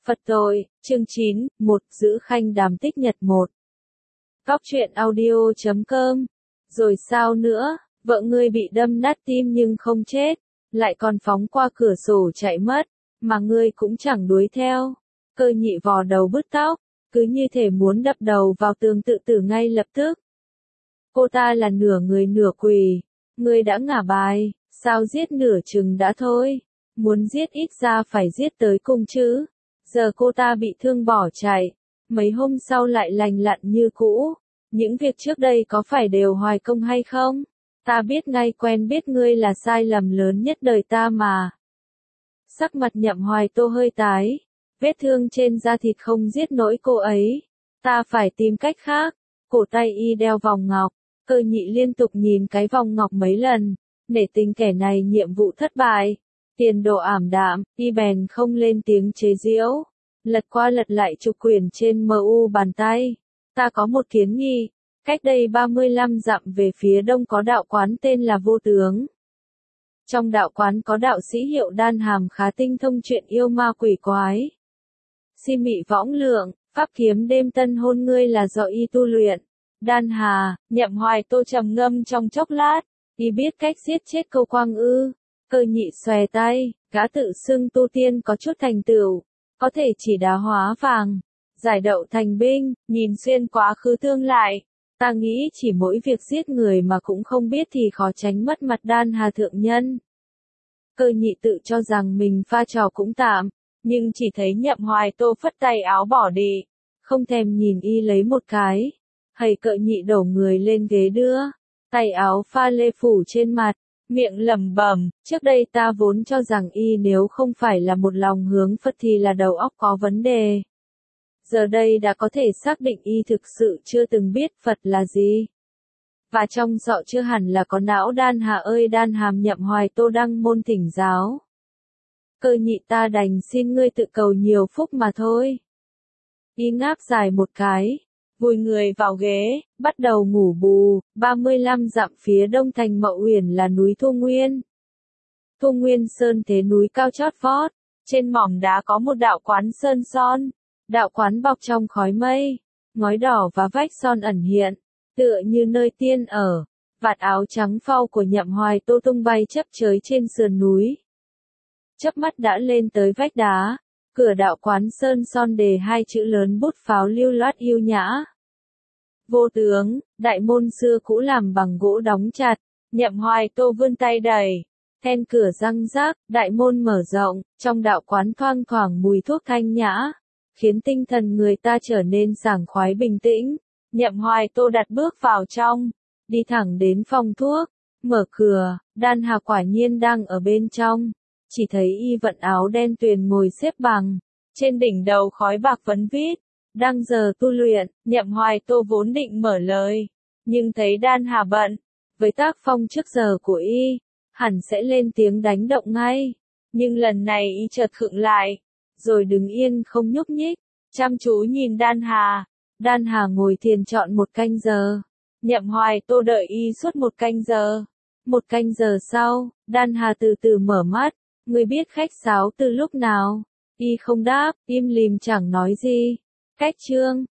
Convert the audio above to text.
Phật tội, chương 9, 1, giữ khanh đàm tích nhật 1. Cóc truyện audio.com. Rồi sao nữa, vợ ngươi bị đâm nát tim nhưng không chết, lại còn phóng qua cửa sổ chạy mất, mà ngươi cũng chẳng đuổi theo. Cơ nhị vò đầu bứt tóc, cứ như thể muốn đập đầu vào tường tự tử ngay lập tức. Cô ta là nửa người nửa quỷ, ngươi đã ngả bài, sao giết nửa chừng đã thôi, muốn giết ít ra phải giết tới cùng chứ. Giờ cô ta bị thương bỏ chạy, mấy hôm sau lại lành lặn như cũ. Những việc trước đây có phải đều hoài công hay không? Ta biết ngay quen biết ngươi là sai lầm lớn nhất đời ta mà. Sắc mặt Nhậm Hoài Tô hơi tái, vết thương trên da thịt không giết nổi cô ấy. Ta phải tìm cách khác. Cổ tay y đeo vòng ngọc, Cơ nhị liên tục nhìn cái vòng ngọc mấy lần, nể tình kẻ này nhiệm vụ thất bại. Tiền đồ ảm đạm, y bèn không lên tiếng chế giễu, lật qua lật lại chục quyển trên MU bàn tay. Ta có một kiến nghị, cách đây 35 dặm về phía đông có đạo quán tên là Vô Tướng. Trong đạo quán có đạo sĩ hiệu Đan Hàm khá tinh thông chuyện yêu ma quỷ quái. Si mị võng lượng, pháp kiếm đêm tân hôn ngươi là do y tu luyện. Đan Hà, Nhậm Hoài Tô trầm ngâm trong chốc lát, y biết cách giết chết Câu Quang ư? Cơ nhị xòe tay, gã tự xưng tu tiên có chút thành tựu, có thể chỉ đá hóa vàng, giải đậu thành binh, nhìn xuyên quá khứ tương lại. Ta nghĩ chỉ mỗi việc giết người mà cũng không biết thì khó tránh mất mặt Đan Hà thượng nhân. Cơ nhị tự cho rằng mình pha trò cũng tạm, nhưng chỉ thấy Nhậm Hoài Tô phất tay áo bỏ đi, không thèm nhìn y lấy một cái. Hầy Cợ nhị đổ người lên ghế đưa, tay áo pha lê phủ trên mặt, miệng lẩm bẩm, trước đây ta vốn cho rằng y nếu không phải là một lòng hướng Phật thì là đầu óc có vấn đề. Giờ đây đã có thể xác định y thực sự chưa từng biết Phật là gì. Và trong sọ chưa hẳn là có não. Đan Hà ơi Đan Hàm Nhậm Hoài Tô đăng môn thỉnh giáo. Cơ nhị ta đành xin ngươi tự cầu nhiều phúc mà thôi. Y ngáp dài một cái, vùi người vào ghế, bắt đầu ngủ bù. 35 dặm phía đông thành Mậu Uyển là núi Thu Nguyên. Thu Nguyên Sơn thế núi cao chót vót, trên mỏm đá có một đạo quán sơn son. Đạo quán bọc trong khói mây, ngói đỏ và vách son ẩn hiện, tựa như nơi tiên ở. Vạt áo trắng phau của Nhậm Hoài Tô tung bay chấp chới trên sườn núi. Chớp mắt đã lên tới vách đá, cửa đạo quán sơn son đề hai chữ lớn bút pháo lưu loát yêu nhã. Vô Tướng, đại môn xưa cũ làm bằng gỗ đóng chặt, Nhậm Hoài Tô vươn tay đẩy. Then cửa răng rác, đại môn mở rộng, trong đạo quán thoang thoảng mùi thuốc thanh nhã, khiến tinh thần người ta trở nên sảng khoái bình tĩnh. Nhậm Hoài Tô đặt bước vào trong, đi thẳng đến phòng thuốc, mở cửa, Đan Hà quả nhiên đang ở bên trong, chỉ thấy y vận áo đen tuyền ngồi xếp bằng, trên đỉnh đầu khói bạc vấn vít, đang giờ tu luyện. Nhậm Hoài Tô vốn định mở lời, nhưng thấy Đan Hà bận, với tác phong trước giờ của y, hẳn sẽ lên tiếng đánh động ngay, nhưng lần này y chợt khựng lại, rồi đứng yên không nhúc nhích, chăm chú nhìn Đan Hà. Đan Hà ngồi thiền trọn 1 canh giờ. Nhậm Hoài Tô đợi y suốt 1 canh giờ. 1 canh giờ sau, Đan Hà từ từ mở mắt. Ngươi biết khách sáo từ lúc nào? Y không đáp, im lìm chẳng nói gì. Cách chương